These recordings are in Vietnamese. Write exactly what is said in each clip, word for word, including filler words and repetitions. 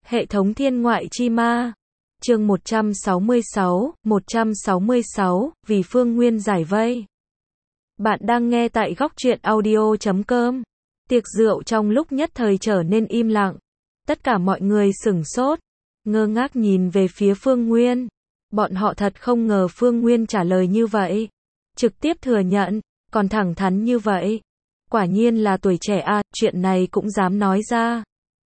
Hệ thống thiên ngoại chi ma. Chương một trăm sáu mươi sáu, một trăm sáu mươi sáu, vì Phương Nguyên giải vây. Bạn đang nghe tại góc truyện audio chấm com. Tiệc rượu trong lúc nhất thời trở nên im lặng. Tất cả mọi người sửng sốt, ngơ ngác nhìn về phía Phương Nguyên. Bọn họ thật không ngờ Phương Nguyên trả lời như vậy. Trực tiếp thừa nhận, còn thẳng thắn như vậy. Quả nhiên là tuổi trẻ à, chuyện này cũng dám nói ra.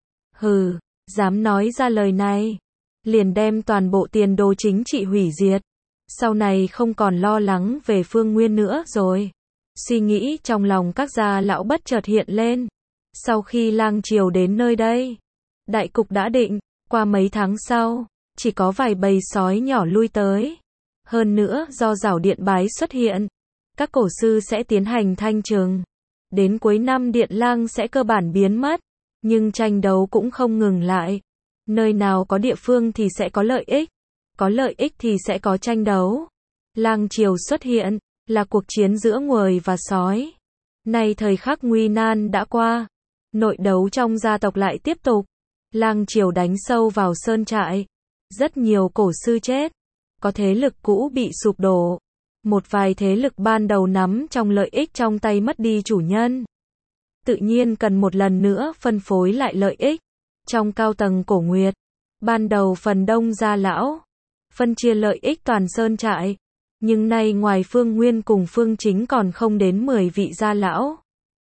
Hừ, dám nói ra lời này, liền đem toàn bộ tiền đồ chính trị hủy diệt. Sau này không còn lo lắng về Phương Nguyên nữa rồi. Suy nghĩ trong lòng các gia lão bất chợt hiện lên. Sau khi lang triều đến nơi đây, đại cục đã định, qua mấy tháng sau, chỉ có vài bầy sói nhỏ lui tới. Hơn nữa do Giảo Điện Bái xuất hiện, các cổ sư sẽ tiến hành thanh trừng. Đến cuối năm Điện Lang sẽ cơ bản biến mất, nhưng tranh đấu cũng không ngừng lại. Nơi nào có địa phương thì sẽ có lợi ích, có lợi ích thì sẽ có tranh đấu. Lang triều xuất hiện, là cuộc chiến giữa người và sói. Nay thời khắc nguy nan đã qua, nội đấu trong gia tộc lại tiếp tục. Lang triều đánh sâu vào sơn trại, rất nhiều cổ sư chết, có thế lực cũ bị sụp đổ. Một vài thế lực ban đầu nắm trong lợi ích trong tay mất đi chủ nhân. Tự nhiên cần một lần nữa phân phối lại lợi ích. Trong cao tầng cổ Nguyệt, ban đầu phần đông gia lão, phân chia lợi ích toàn sơn trại. Nhưng nay ngoài Phương Nguyên cùng Phương Chính còn không đến mười vị gia lão.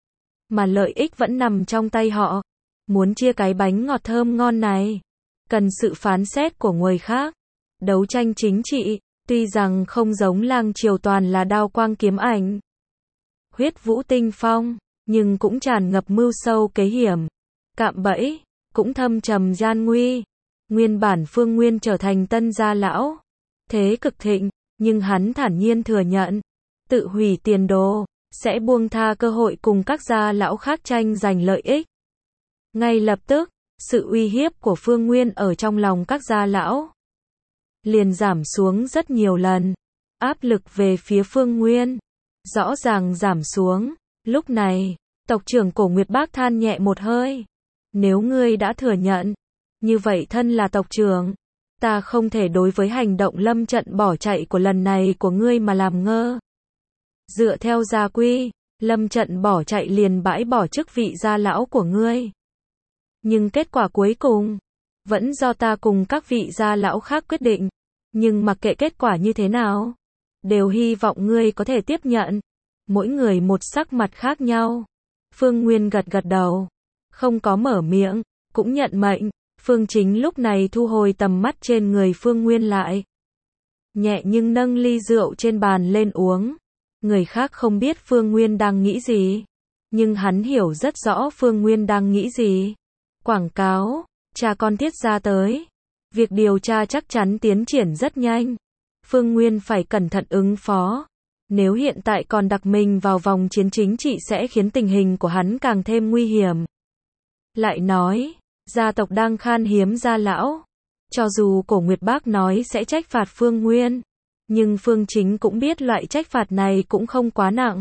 Mà lợi ích vẫn nằm trong tay họ. Muốn chia cái bánh ngọt thơm ngon này, cần sự phán xét của người khác. Đấu tranh chính trị, tuy rằng không giống lang triều toàn là đao quang kiếm ảnh, huyết vũ tinh phong, nhưng cũng tràn ngập mưu sâu kế hiểm, cạm bẫy, cũng thâm trầm gian nguy. Nguyên bản Phương Nguyên trở thành tân gia lão, thế cực thịnh, nhưng hắn thản nhiên thừa nhận, tự hủy tiền đồ, sẽ buông tha cơ hội cùng các gia lão khác tranh giành lợi ích. Ngay lập tức, sự uy hiếp của Phương Nguyên ở trong lòng các gia lão liền giảm xuống rất nhiều lần. Áp lực về phía Phương Nguyên rõ ràng giảm xuống. Lúc này, tộc trưởng cổ Nguyệt Bác than nhẹ một hơi. Nếu ngươi đã thừa nhận, như vậy thân là tộc trưởng, ta không thể đối với hành động lâm trận bỏ chạy của lần này của ngươi mà làm ngơ. Dựa theo gia quy, lâm trận bỏ chạy liền bãi bỏ chức vị gia lão của ngươi. Nhưng kết quả cuối cùng, vẫn do ta cùng các vị gia lão khác quyết định. Nhưng mặc kệ kết quả như thế nào, đều hy vọng ngươi có thể tiếp nhận. Mỗi người một sắc mặt khác nhau. Phương Nguyên gật gật đầu, không có mở miệng, cũng nhận mệnh. Phương Chính lúc này thu hồi tầm mắt trên người Phương Nguyên lại. Nhẹ nhưng nâng ly rượu trên bàn lên uống. Người khác không biết Phương Nguyên đang nghĩ gì, nhưng hắn hiểu rất rõ Phương Nguyên đang nghĩ gì. Quảng cáo, cha con Tiết ra tới. Việc điều tra chắc chắn tiến triển rất nhanh. Phương Nguyên phải cẩn thận ứng phó. Nếu hiện tại còn đặt mình vào vòng chiến chính trị sẽ khiến tình hình của hắn càng thêm nguy hiểm. Lại nói, gia tộc đang khan hiếm gia lão. Cho dù cổ Nguyệt Bác nói sẽ trách phạt Phương Nguyên, nhưng Phương Chính cũng biết loại trách phạt này cũng không quá nặng.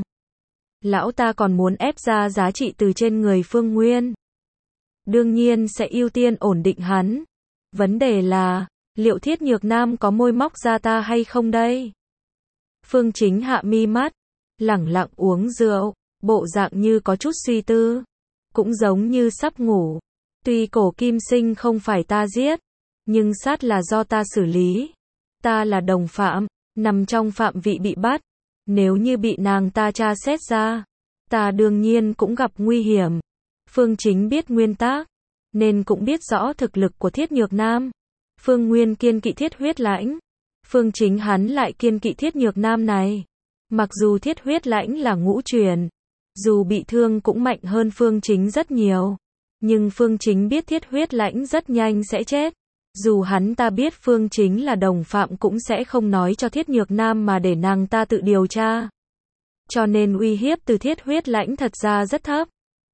Lão ta còn muốn ép ra giá trị từ trên người Phương Nguyên. Đương nhiên sẽ ưu tiên ổn định hắn. Vấn đề là, liệu Thiết Nhược Nam có môi móc ra ta hay không đây? Phương Chính hạ mi mắt, lẳng lặng uống rượu, bộ dạng như có chút suy tư, cũng giống như sắp ngủ. Tuy cổ Kim Sinh không phải ta giết, nhưng sát là do ta xử lý. Ta là đồng phạm, nằm trong phạm vị bị bắt. Nếu như bị nàng ta tra xét ra, ta đương nhiên cũng gặp nguy hiểm. Phương Chính biết nguyên tắc, nên cũng biết rõ thực lực của Thiết Nhược Nam. Phương Nguyên kiên kỵ Thiết Huyết Lãnh, Phương Chính hắn lại kiên kỵ Thiết Nhược Nam này. Mặc dù Thiết Huyết Lãnh là ngũ truyền, dù bị thương cũng mạnh hơn Phương Chính rất nhiều, nhưng Phương Chính biết Thiết Huyết Lãnh rất nhanh sẽ chết. Dù hắn ta biết Phương Chính là đồng phạm cũng sẽ không nói cho Thiết Nhược Nam mà để nàng ta tự điều tra. Cho nên uy hiếp từ Thiết Huyết Lãnh thật ra rất thấp.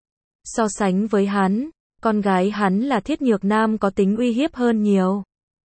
So sánh với hắn, con gái hắn là Thiết Nhược Nam có tính uy hiếp hơn nhiều.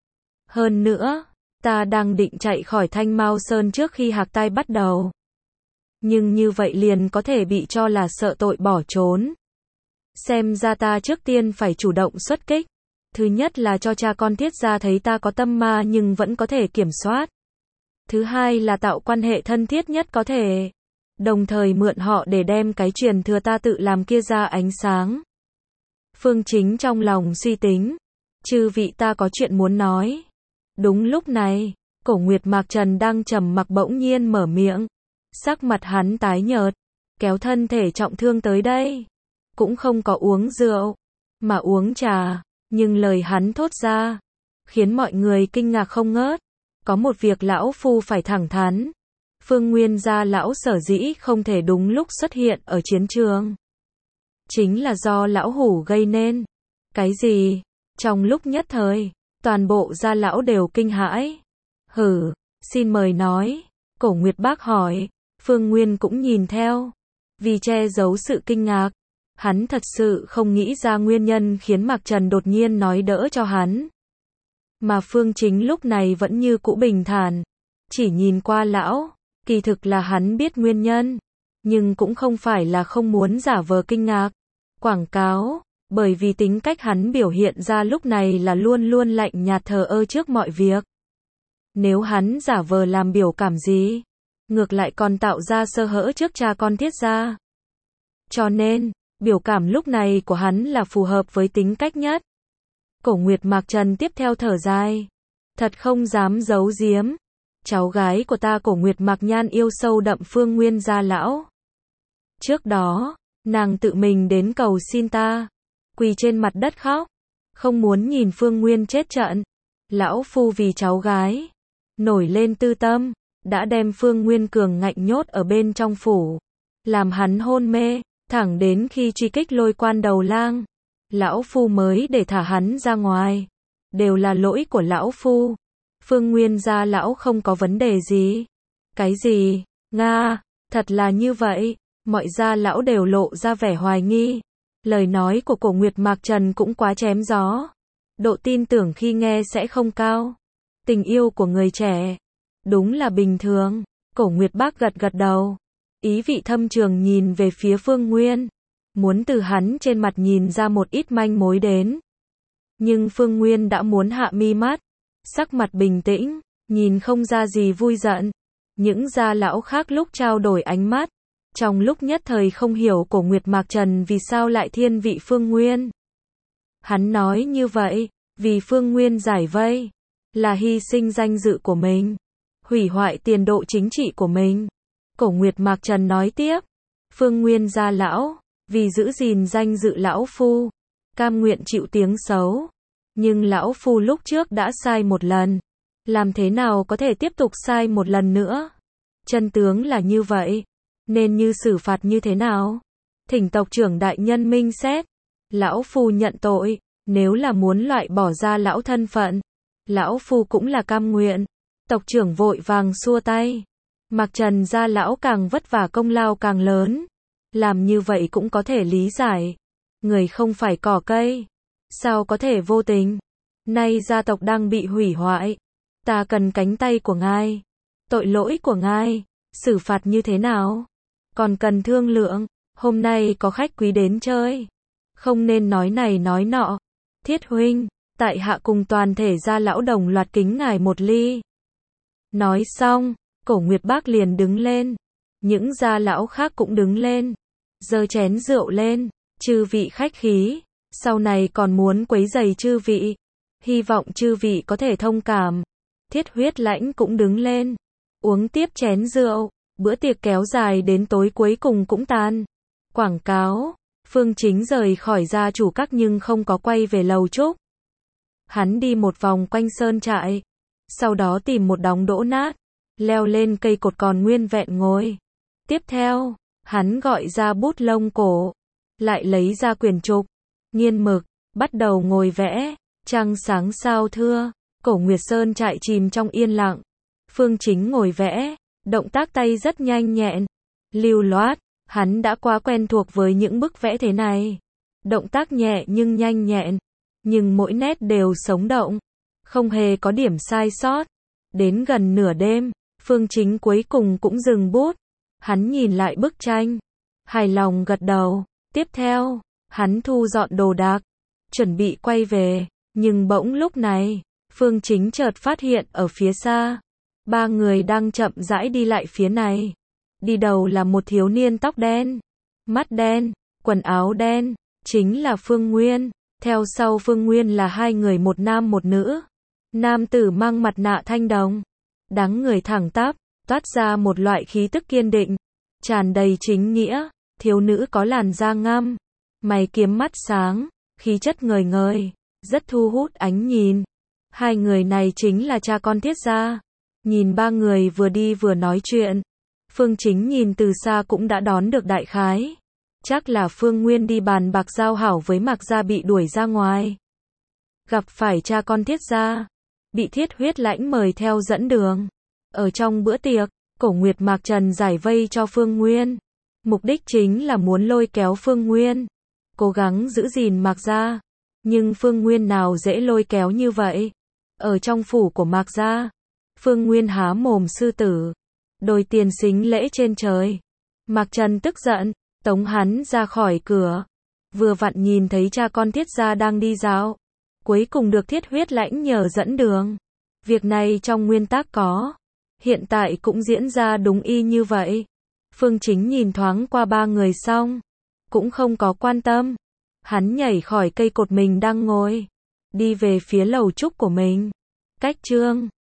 Hơn nữa, ta đang định chạy khỏi Thanh Mao Sơn trước khi hạc tai bắt đầu. Nhưng như vậy liền có thể bị cho là sợ tội bỏ trốn. Xem ra ta trước tiên phải chủ động xuất kích. Thứ nhất là cho cha con Tiết gia thấy ta có tâm ma nhưng vẫn có thể kiểm soát. Thứ hai là tạo quan hệ thân thiết nhất có thể. Đồng thời mượn họ để đem cái truyền thừa ta tự làm kia ra ánh sáng. Phương Chính trong lòng suy tính. Chư vị ta có chuyện muốn nói. Đúng lúc này, Cổ Nguyệt Mạc Trần đang trầm mặc bỗng nhiên mở miệng. Sắc mặt hắn tái nhợt, kéo thân thể trọng thương tới đây. Cũng không có uống rượu, mà uống trà. Nhưng lời hắn thốt ra, khiến mọi người kinh ngạc không ngớt. Có một việc lão phu phải thẳng thắn. Phương Nguyên gia lão sở dĩ không thể đúng lúc xuất hiện ở chiến trường. Chính là do lão hủ gây nên. Cái gì? Trong lúc nhất thời, toàn bộ gia lão đều kinh hãi. Hử, xin mời nói. Cổ Nguyệt Bác hỏi. Phương Nguyên cũng nhìn theo. Vì che giấu sự kinh ngạc, hắn thật sự không nghĩ ra nguyên nhân khiến Mạc Trần đột nhiên nói đỡ cho hắn. Mà Phương Chính lúc này vẫn như cũ bình thản. Chỉ nhìn qua lão, kỳ thực là hắn biết nguyên nhân. Nhưng cũng không phải là không muốn giả vờ kinh ngạc. Quảng cáo, bởi vì tính cách hắn biểu hiện ra lúc này là luôn luôn lạnh nhạt thờ ơ trước mọi việc. Nếu hắn giả vờ làm biểu cảm gì, ngược lại còn tạo ra sơ hở trước cha con Tiết gia. Cho nên, biểu cảm lúc này của hắn là phù hợp với tính cách nhất. Cổ Nguyệt Mạc Trần tiếp theo thở dài. Thật không dám giấu giếm. Cháu gái của ta Cổ Nguyệt Mạc Nhan yêu sâu đậm Phương Nguyên gia lão. Trước đó, nàng tự mình đến cầu xin ta. Quỳ trên mặt đất khóc. Không muốn nhìn Phương Nguyên chết trận. Lão phu vì cháu gái. Nổi lên tư tâm. Đã đem Phương Nguyên cường ngạnh nhốt ở bên trong phủ. Làm hắn hôn mê. Thẳng đến khi truy kích Lôi Quan đầu lang. Lão phu mới để thả hắn ra ngoài. Đều là lỗi của lão phu. Phương Nguyên gia lão không có vấn đề gì. Cái gì? Nga, thật là như vậy. Mọi gia lão đều lộ ra vẻ hoài nghi. Lời nói của Cổ Nguyệt Mạc Trần cũng quá chém gió. Độ tin tưởng khi nghe sẽ không cao. Tình yêu của người trẻ. Đúng là bình thường. Cổ Nguyệt Bác gật gật đầu. Ý vị thâm trường nhìn về phía Phương Nguyên. Muốn từ hắn trên mặt nhìn ra một ít manh mối đến. Nhưng Phương Nguyên đã muốn hạ mi mắt. Sắc mặt bình tĩnh, nhìn không ra gì vui giận. Những gia lão khác lúc trao đổi ánh mắt. Trong lúc nhất thời không hiểu Cổ Nguyệt Mạc Trần vì sao lại thiên vị Phương Nguyên. Hắn nói như vậy, vì Phương Nguyên giải vây. Là hy sinh danh dự của mình. Hủy hoại tiền độ chính trị của mình. Cổ Nguyệt Mạc Trần nói tiếp. Phương Nguyên gia lão, vì giữ gìn danh dự lão phu, cam nguyện chịu tiếng xấu. Nhưng lão phu lúc trước đã sai một lần. Làm thế nào có thể tiếp tục sai một lần nữa? Chân tướng là như vậy. Nên như xử phạt như thế nào? Thỉnh tộc trưởng đại nhân minh xét. Lão phu nhận tội. Nếu là muốn loại bỏ ra lão thân phận, lão phu cũng là cam nguyện. Tộc trưởng vội vàng xua tay. Mạc Trần gia lão càng vất vả công lao càng lớn. Làm như vậy cũng có thể lý giải. Người không phải cỏ cây. Sao có thể vô tình? Nay gia tộc đang bị hủy hoại. Ta cần cánh tay của ngài. Tội lỗi của ngài. Xử phạt như thế nào? Còn cần thương lượng. Hôm nay có khách quý đến chơi. Không nên nói này nói nọ. Thiết huynh, tại hạ cùng toàn thể gia lão đồng loạt kính ngài một ly. Nói xong, Cổ Nguyệt Bác liền đứng lên. Những gia lão khác cũng đứng lên. Giơ chén rượu lên. Chư vị khách khí. Sau này còn muốn quấy rầy chư vị. Hy vọng chư vị có thể thông cảm. Thiết Huyết Lãnh cũng đứng lên. Uống tiếp chén rượu. Bữa tiệc kéo dài đến tối cuối cùng cũng tan. Quảng cáo. Phương Chính rời khỏi gia chủ các nhưng không có quay về lầu trúc. Hắn đi một vòng quanh sơn trại. Sau đó tìm một đống đổ nát. Leo lên cây cột còn nguyên vẹn ngồi. Tiếp theo, hắn gọi ra bút lông cổ. Lại lấy ra quyển trục. Nghiên mực. Bắt đầu ngồi vẽ. Trăng sáng sao thưa. Cổ Nguyệt Sơn trại chìm trong yên lặng. Phương Chính ngồi vẽ. Động tác tay rất nhanh nhẹn. Lưu loát. Hắn đã quá quen thuộc với những bức vẽ thế này. Động tác nhẹ nhưng nhanh nhẹn. Nhưng mỗi nét đều sống động. Không hề có điểm sai sót. Đến gần nửa đêm, Phương Chính cuối cùng cũng dừng bút. Hắn nhìn lại bức tranh. Hài lòng gật đầu. Tiếp theo, hắn thu dọn đồ đạc. Chuẩn bị quay về. Nhưng bỗng lúc này, Phương Chính chợt phát hiện ở phía xa, ba người đang chậm rãi đi lại phía này. Đi đầu là một thiếu niên tóc đen, mắt đen, quần áo đen, chính là Phương Nguyên. Theo sau Phương Nguyên là hai người, một nam một nữ. Nam tử mang mặt nạ thanh đồng, dáng người thẳng tắp, toát ra một loại khí tức kiên định, tràn đầy chính nghĩa. Thiếu nữ có làn da ngăm, mày kiếm mắt sáng, khí chất ngời ngời, rất thu hút ánh nhìn. Hai người này chính là cha con Thiết gia. Nhìn ba người vừa đi vừa nói chuyện, Phương Chính nhìn từ xa cũng đã đón được đại khái. Chắc là Phương Nguyên đi bàn bạc giao hảo với Mạc gia bị đuổi ra ngoài. Gặp phải cha con Thiết gia, bị Thiết Huyết Lãnh mời theo dẫn đường. Ở trong bữa tiệc, Cổ Nguyệt Mạc Trần giải vây cho Phương Nguyên. Mục đích chính là muốn lôi kéo Phương Nguyên, cố gắng giữ gìn Mạc gia. Nhưng Phương Nguyên nào dễ lôi kéo như vậy. Ở trong phủ của Mạc gia, Phương Nguyên há mồm sư tử, đòi tiền xính lễ trên trời. Mạc Trần tức giận, tống hắn ra khỏi cửa. Vừa vặn nhìn thấy cha con Thiết gia đang đi dạo, cuối cùng được Thiết Huyết Lãnh nhờ dẫn đường. Việc này trong nguyên tắc có, hiện tại cũng diễn ra đúng y như vậy. Phương Chính nhìn thoáng qua ba người xong, cũng không có quan tâm. Hắn nhảy khỏi cây cột mình đang ngồi, đi về phía lầu trúc của mình. Cách chương